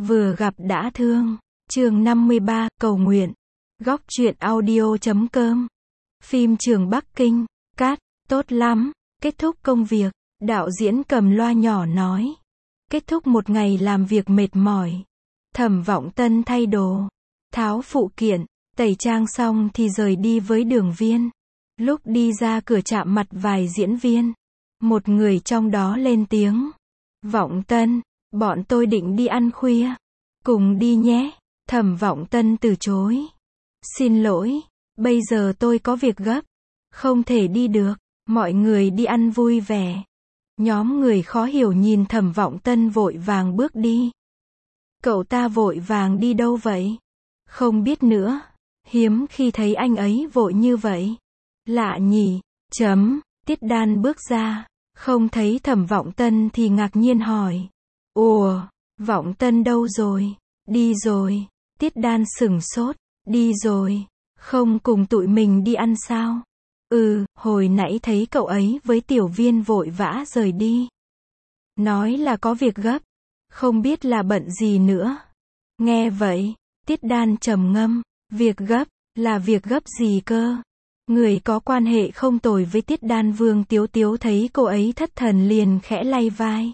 Vừa gặp đã thương. Chương 53, cầu nguyện. Góc truyện audio.com. Phim trường Bắc Kinh. Cát, tốt lắm. Kết thúc công việc, đạo diễn cầm loa nhỏ nói. Kết thúc một ngày làm việc mệt mỏi. Thẩm Vọng Tân thay đồ, tháo phụ kiện, tẩy trang xong thì rời đi với Đường Viên. Lúc đi ra cửa chạm mặt vài diễn viên. Một người trong đó lên tiếng. Vọng Tân, bọn tôi định đi ăn khuya. Cùng đi nhé. Thẩm Vọng Tân từ chối. Xin lỗi, bây giờ tôi có việc gấp. Không thể đi được. Mọi người đi ăn vui vẻ. Nhóm người khó hiểu nhìn Thẩm Vọng Tân vội vàng bước đi. Cậu ta vội vàng đi đâu vậy? Không biết nữa. Hiếm khi thấy anh ấy vội như vậy. Lạ nhỉ. Tiết Đan bước ra. Không thấy Thẩm Vọng Tân thì ngạc nhiên hỏi. Ủa, Vọng Tân đâu rồi? Đi rồi. Tiết Đan sửng sốt. Đi rồi. Không cùng tụi mình đi ăn sao? Hồi nãy thấy cậu ấy với Tiểu Viên vội vã rời đi. Nói là có việc gấp. Không biết là bận gì nữa. Nghe vậy, Tiết Đan trầm ngâm. Việc gấp, là việc gấp gì cơ? Người có quan hệ không tồi với Tiết Đan Vương Tiếu Tiếu thấy cô ấy thất thần liền khẽ lay vai.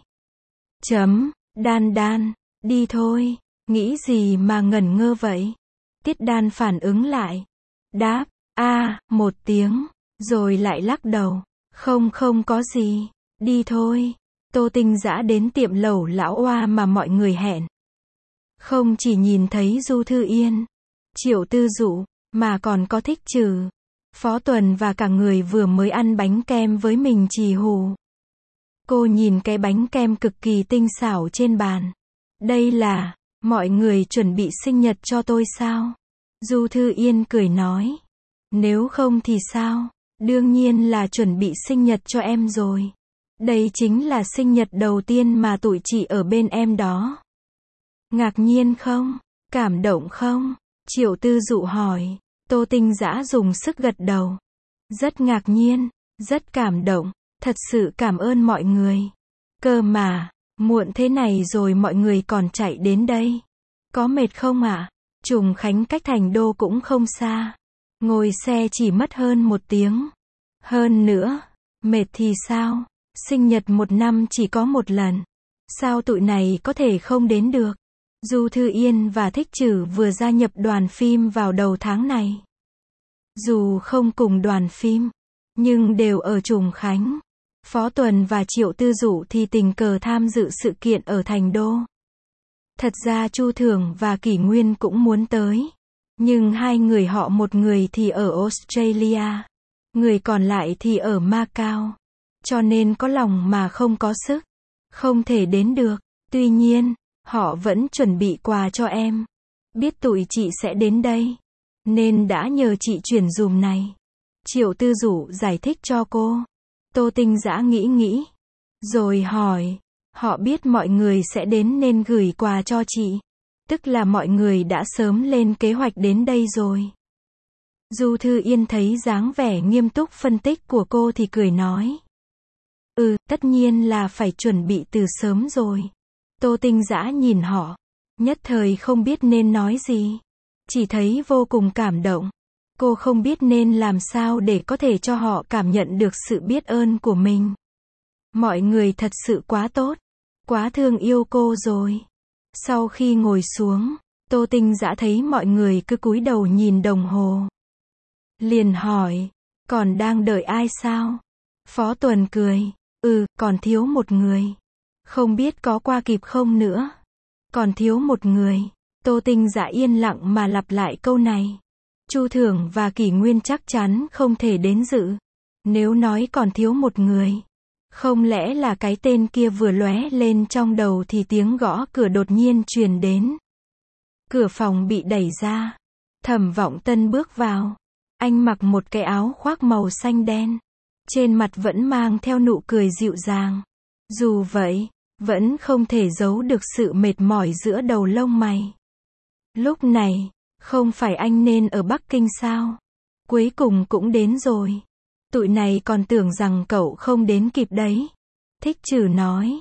Đan, đi thôi. Nghĩ gì mà ngẩn ngơ vậy? Tiết Đan phản ứng lại. Đáp, một tiếng. Rồi lại lắc đầu. Không có gì. Đi thôi. Tô Tinh Dã đến tiệm lẩu lão oa mà mọi người hẹn. Không chỉ nhìn thấy Du Thư Yên, Triệu Tư Dụ, mà còn có Thích Trừ, Phó Tuần và cả người vừa mới ăn bánh kem với mình Trì Hù. Cô nhìn cái bánh kem cực kỳ tinh xảo trên bàn. Đây là, mọi người chuẩn bị sinh nhật cho tôi sao? Du Thư Yên cười nói. Nếu không thì sao? Đương nhiên là chuẩn bị sinh nhật cho em rồi. Đây chính là sinh nhật đầu tiên mà tụi chị ở bên em đó. Ngạc nhiên không? Cảm động không? Triệu Tư Dụ hỏi. Tô Tinh Dã dùng sức gật đầu. Rất ngạc nhiên, rất cảm động, thật sự cảm ơn mọi người. Cơ mà, muộn thế này rồi mọi người còn chạy đến đây. Có mệt không ạ? Trùng Khánh cách Thành Đô cũng không xa. Ngồi xe chỉ mất hơn 1 tiếng. Hơn nữa, mệt thì sao? Sinh nhật một năm chỉ có một lần. Sao tụi này có thể không đến được? Du Thư Yên và Thích Trừ vừa gia nhập đoàn phim vào đầu tháng này. Dù không cùng đoàn phim, nhưng đều ở Trùng Khánh. Phó Tuần và Triệu Tư Dụ thì tình cờ tham dự sự kiện ở Thành Đô. Thật ra Chu Thường và Kỷ Nguyên cũng muốn tới. Nhưng hai người họ, một người thì ở Australia, người còn lại thì ở Macau. Cho nên có lòng mà không có sức. Không thể đến được. Tuy nhiên, họ vẫn chuẩn bị quà cho em. Biết tụi chị sẽ đến đây, nên đã nhờ chị chuyển dùm này. Triệu Tư Dụ giải thích cho cô. Tô Tinh Dã nghĩ. Rồi hỏi. Họ biết mọi người sẽ đến nên gửi quà cho chị. Tức là mọi người đã sớm lên kế hoạch đến đây rồi. Du Thư Yên thấy dáng vẻ nghiêm túc phân tích của cô thì cười nói. Tất nhiên là phải chuẩn bị từ sớm rồi. Tô Tinh Dã nhìn họ, nhất thời không biết nên nói gì. Chỉ thấy vô cùng cảm động. Cô không biết nên làm sao để có thể cho họ cảm nhận được sự biết ơn của mình. Mọi người thật sự quá tốt, quá thương yêu cô rồi. Sau khi ngồi xuống, Tô Tinh Dã thấy mọi người cứ cúi đầu nhìn đồng hồ. Liền hỏi, còn đang đợi ai sao? Phó Tuần cười, còn thiếu một người. Không biết có qua kịp không nữa. Còn thiếu một người. Tô Tinh Dã yên lặng mà lặp lại câu này. Chu Thường và Kỷ Nguyên chắc chắn không thể đến dự. Nếu nói còn thiếu một người, không lẽ là cái tên kia vừa lóe lên trong đầu thì tiếng gõ cửa đột nhiên truyền đến. Cửa phòng bị đẩy ra. Thẩm Vọng Tân bước vào. Anh mặc một cái áo khoác màu xanh đen. Trên mặt vẫn mang theo nụ cười dịu dàng. Dù vậy, vẫn không thể giấu được sự mệt mỏi giữa đầu lông mày. Lúc này, không phải anh nên ở Bắc Kinh sao? Cuối cùng cũng đến rồi. Tụi này còn tưởng rằng cậu không đến kịp đấy. Thích Trừ nói.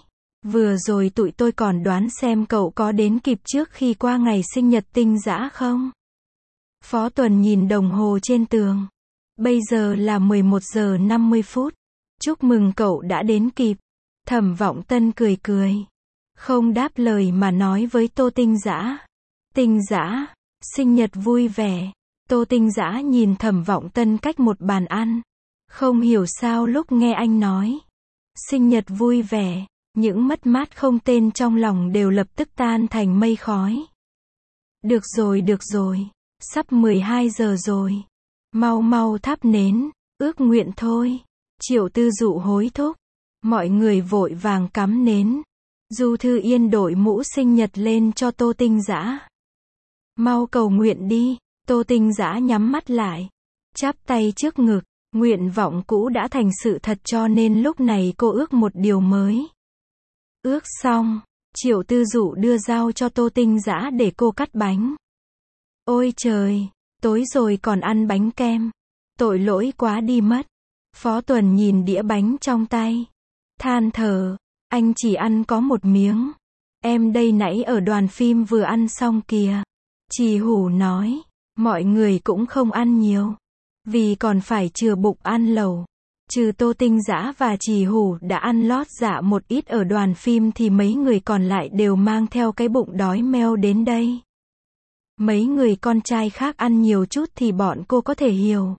Vừa rồi tụi tôi còn đoán xem cậu có đến kịp trước khi qua ngày sinh nhật Tinh Dã không? Phó Tuần nhìn đồng hồ trên tường. Bây giờ là 11 giờ 50 phút. Chúc mừng cậu đã đến kịp. Thẩm Vọng Tân cười cười. Không đáp lời mà nói với Tô Tinh Dã. Tinh Dã, sinh nhật vui vẻ. Tô Tinh Dã nhìn Thẩm Vọng Tân cách một bàn ăn. Không hiểu sao lúc nghe anh nói sinh nhật vui vẻ, những mất mát không tên trong lòng đều lập tức tan thành mây khói. Được rồi, sắp 12 giờ rồi. Mau mau thắp nến, ước nguyện thôi. Triệu Tư Dụ hối thúc. Mọi người vội vàng cắm nến. Du Thư Yên đội mũ sinh nhật lên cho Tô Tinh Dã. Mau cầu nguyện đi. Tô Tinh Dã nhắm mắt lại, chắp tay trước ngực. Nguyện vọng cũ đã thành sự thật cho nên lúc này cô ước một điều mới. Ước xong, Triệu Tư Dụ đưa dao cho Tô Tinh Dã để cô cắt bánh. Ôi trời, tối rồi còn ăn bánh kem. Tội lỗi quá đi mất. Phó Tuần nhìn đĩa bánh trong tay. Than thở, anh chỉ ăn có một miếng. Em đây nãy ở đoàn phim vừa ăn xong kìa. Trì Hủ nói, mọi người cũng không ăn nhiều. Vì còn phải chừa bụng ăn lẩu. Trừ Tô Tinh Dã và Trì Hủ đã ăn lót dạ một ít ở đoàn phim thì mấy người còn lại đều mang theo cái bụng đói meo đến đây. Mấy người con trai khác ăn nhiều chút thì bọn cô có thể hiểu.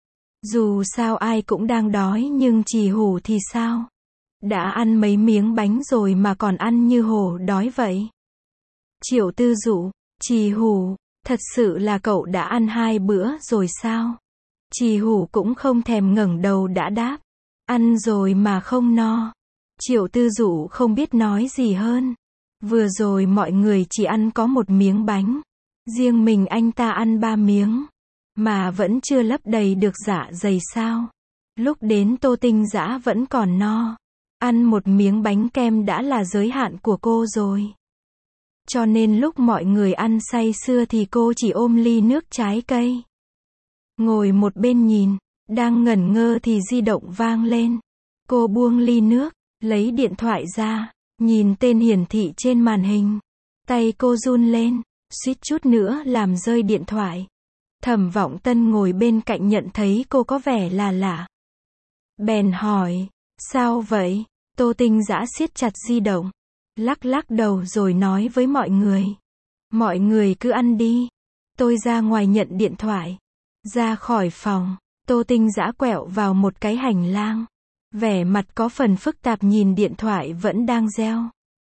Dù sao ai cũng đang đói nhưng Trì Hủ thì sao? Đã ăn mấy miếng bánh rồi mà còn ăn như hổ đói vậy. Triệu Tư Dụ, Trì Hủ, thật sự là cậu đã ăn 2 bữa rồi sao? Trì Hủ cũng không thèm ngẩng đầu đã đáp. Ăn rồi mà không no. Triệu Tư Dụ không biết nói gì hơn. Vừa rồi mọi người chỉ ăn có 1 miếng bánh. Riêng mình anh ta ăn 3 miếng. Mà vẫn chưa lấp đầy được dạ dày sao. Lúc đến Tô Tinh Dã vẫn còn no. Ăn 1 miếng bánh kem đã là giới hạn của cô rồi. Cho nên lúc mọi người ăn say sưa thì cô chỉ ôm ly nước trái cây. Ngồi một bên nhìn, đang ngẩn ngơ thì di động vang lên. Cô buông ly nước, lấy điện thoại ra, nhìn tên hiển thị trên màn hình. Tay cô run lên, suýt chút nữa làm rơi điện thoại. Thẩm Vọng Tân ngồi bên cạnh nhận thấy cô có vẻ là lạ. Bèn hỏi, sao vậy? Tô Tinh Dã siết chặt di động, lắc lắc đầu rồi nói với mọi người. Mọi người cứ ăn đi. Tôi ra ngoài nhận điện thoại. Ra khỏi phòng, Tô Tinh Dã quẹo vào một cái hành lang. Vẻ mặt có phần phức tạp nhìn điện thoại vẫn đang reo.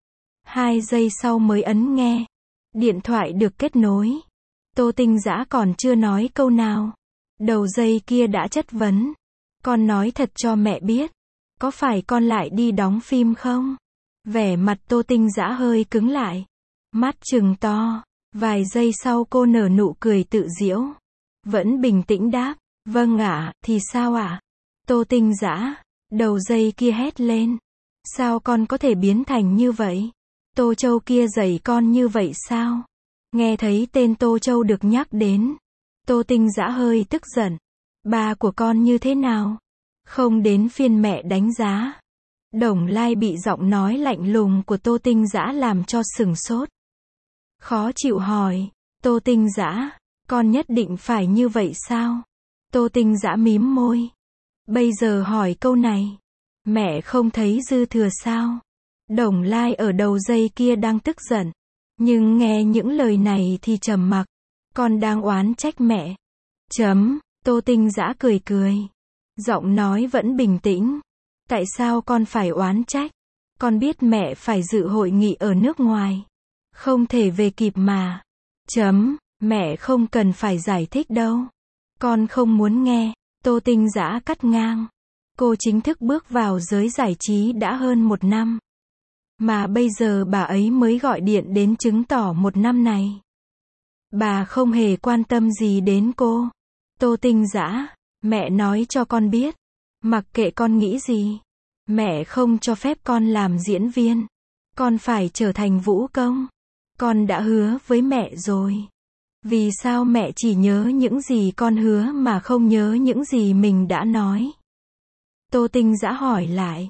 2 giây sau mới ấn nghe. Điện thoại được kết nối. Tô Tinh Dã còn chưa nói câu nào. Đầu dây kia đã chất vấn. Con nói thật cho mẹ biết. Có phải con lại đi đóng phim không? Vẻ mặt Tô Tinh Dã hơi cứng lại. Mắt trừng to. Vài giây sau cô nở nụ cười tự giễu. Vẫn bình tĩnh đáp. Vâng ạ, thì sao ạ? Tô Tinh Dã. Đầu dây kia hét lên. Sao con có thể biến thành như vậy? Tô Châu kia dạy con như vậy sao? Nghe thấy tên Tô Châu được nhắc đến. Tô Tinh Dã hơi tức giận. Ba của con như thế nào? Không đến phiên mẹ đánh giá. Đồng Lai bị giọng nói lạnh lùng của Tô Tinh Dã làm cho sửng sốt. Khó chịu hỏi. Tô Tinh Dã, con nhất định phải như vậy sao? Tô Tinh Dã mím môi. Bây giờ hỏi câu này. Mẹ không thấy dư thừa sao? Đồng Lai ở đầu dây kia đang tức giận. Nhưng nghe những lời này thì trầm mặc. Con đang oán trách mẹ. Tô Tinh Dã cười cười. Giọng nói vẫn bình tĩnh. Tại sao con phải oán trách? Con biết mẹ phải dự hội nghị ở nước ngoài. Không thể về kịp mà. Mẹ không cần phải giải thích đâu. Con không muốn nghe. Tô Tinh Dã cắt ngang. Cô chính thức bước vào giới giải trí đã hơn 1 năm. Mà bây giờ bà ấy mới gọi điện đến chứng tỏ 1 năm này. Bà không hề quan tâm gì đến cô. Tô Tinh Dã, mẹ nói cho con biết. Mặc kệ con nghĩ gì. Mẹ không cho phép con làm diễn viên. Con phải trở thành vũ công. Con đã hứa với mẹ rồi. Vì sao mẹ chỉ nhớ những gì con hứa mà không nhớ những gì mình đã nói? Tô Tinh Dã hỏi lại.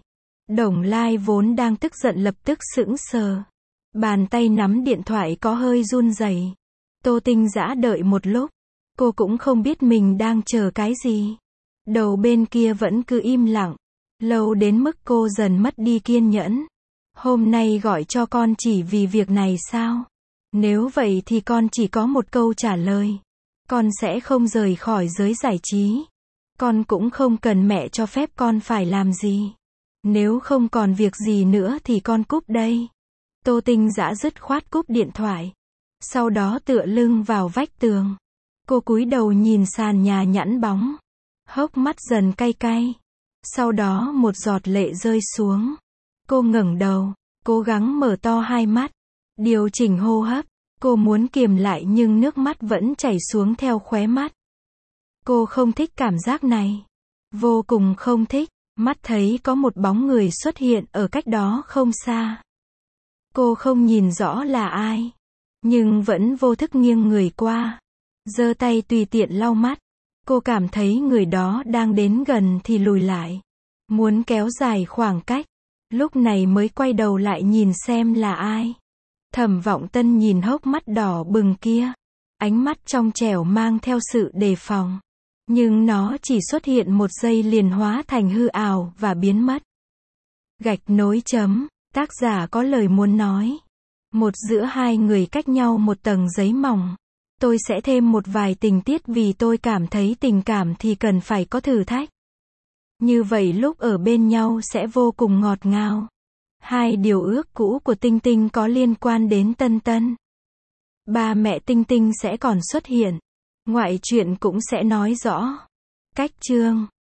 Đồng Lai vốn đang tức giận lập tức sững sờ. Bàn tay nắm điện thoại có hơi run rẩy. Tô Tinh Dã đợi một lúc. Cô cũng không biết mình đang chờ cái gì. Đầu bên kia vẫn cứ im lặng. Lâu đến mức cô dần mất đi kiên nhẫn. Hôm nay gọi cho con chỉ vì việc này sao? Nếu vậy thì con chỉ có một câu trả lời. Con sẽ không rời khỏi giới giải trí. Con cũng không cần mẹ cho phép con phải làm gì. Nếu không còn việc gì nữa thì con cúp đây. Tô Tinh Dã dứt khoát cúp điện thoại. Sau đó tựa lưng vào vách tường. Cô cúi đầu nhìn sàn nhà nhẵn bóng. Hốc mắt dần cay cay. Sau đó một giọt lệ rơi xuống. Cô ngẩng đầu, cố gắng mở to hai mắt. Điều chỉnh hô hấp. Cô muốn kiềm lại nhưng nước mắt vẫn chảy xuống theo khóe mắt. Cô không thích cảm giác này. Vô cùng không thích. Mắt thấy có một bóng người xuất hiện ở cách đó không xa. Cô không nhìn rõ là ai. Nhưng vẫn vô thức nghiêng người qua. Giơ tay tùy tiện lau mắt. Cô cảm thấy người đó đang đến gần thì lùi lại. Muốn kéo dài khoảng cách. Lúc này mới quay đầu lại nhìn xem là ai. Thẩm Vọng Tân nhìn hốc mắt đỏ bừng kia. Ánh mắt trong trẻo mang theo sự đề phòng. Nhưng nó chỉ xuất hiện một giây liền hóa thành hư ảo và biến mất. Gạch nối chấm. Tác giả có lời muốn nói. Một giữa hai người cách nhau một tầng giấy mỏng. Tôi sẽ thêm một vài tình tiết vì tôi cảm thấy tình cảm thì cần phải có thử thách. Như vậy lúc ở bên nhau sẽ vô cùng ngọt ngào. Hai điều ước cũ của Tinh Tinh có liên quan đến Tân Tân. Ba mẹ Tinh Tinh sẽ còn xuất hiện. Ngoại truyện cũng sẽ nói rõ. Cách chương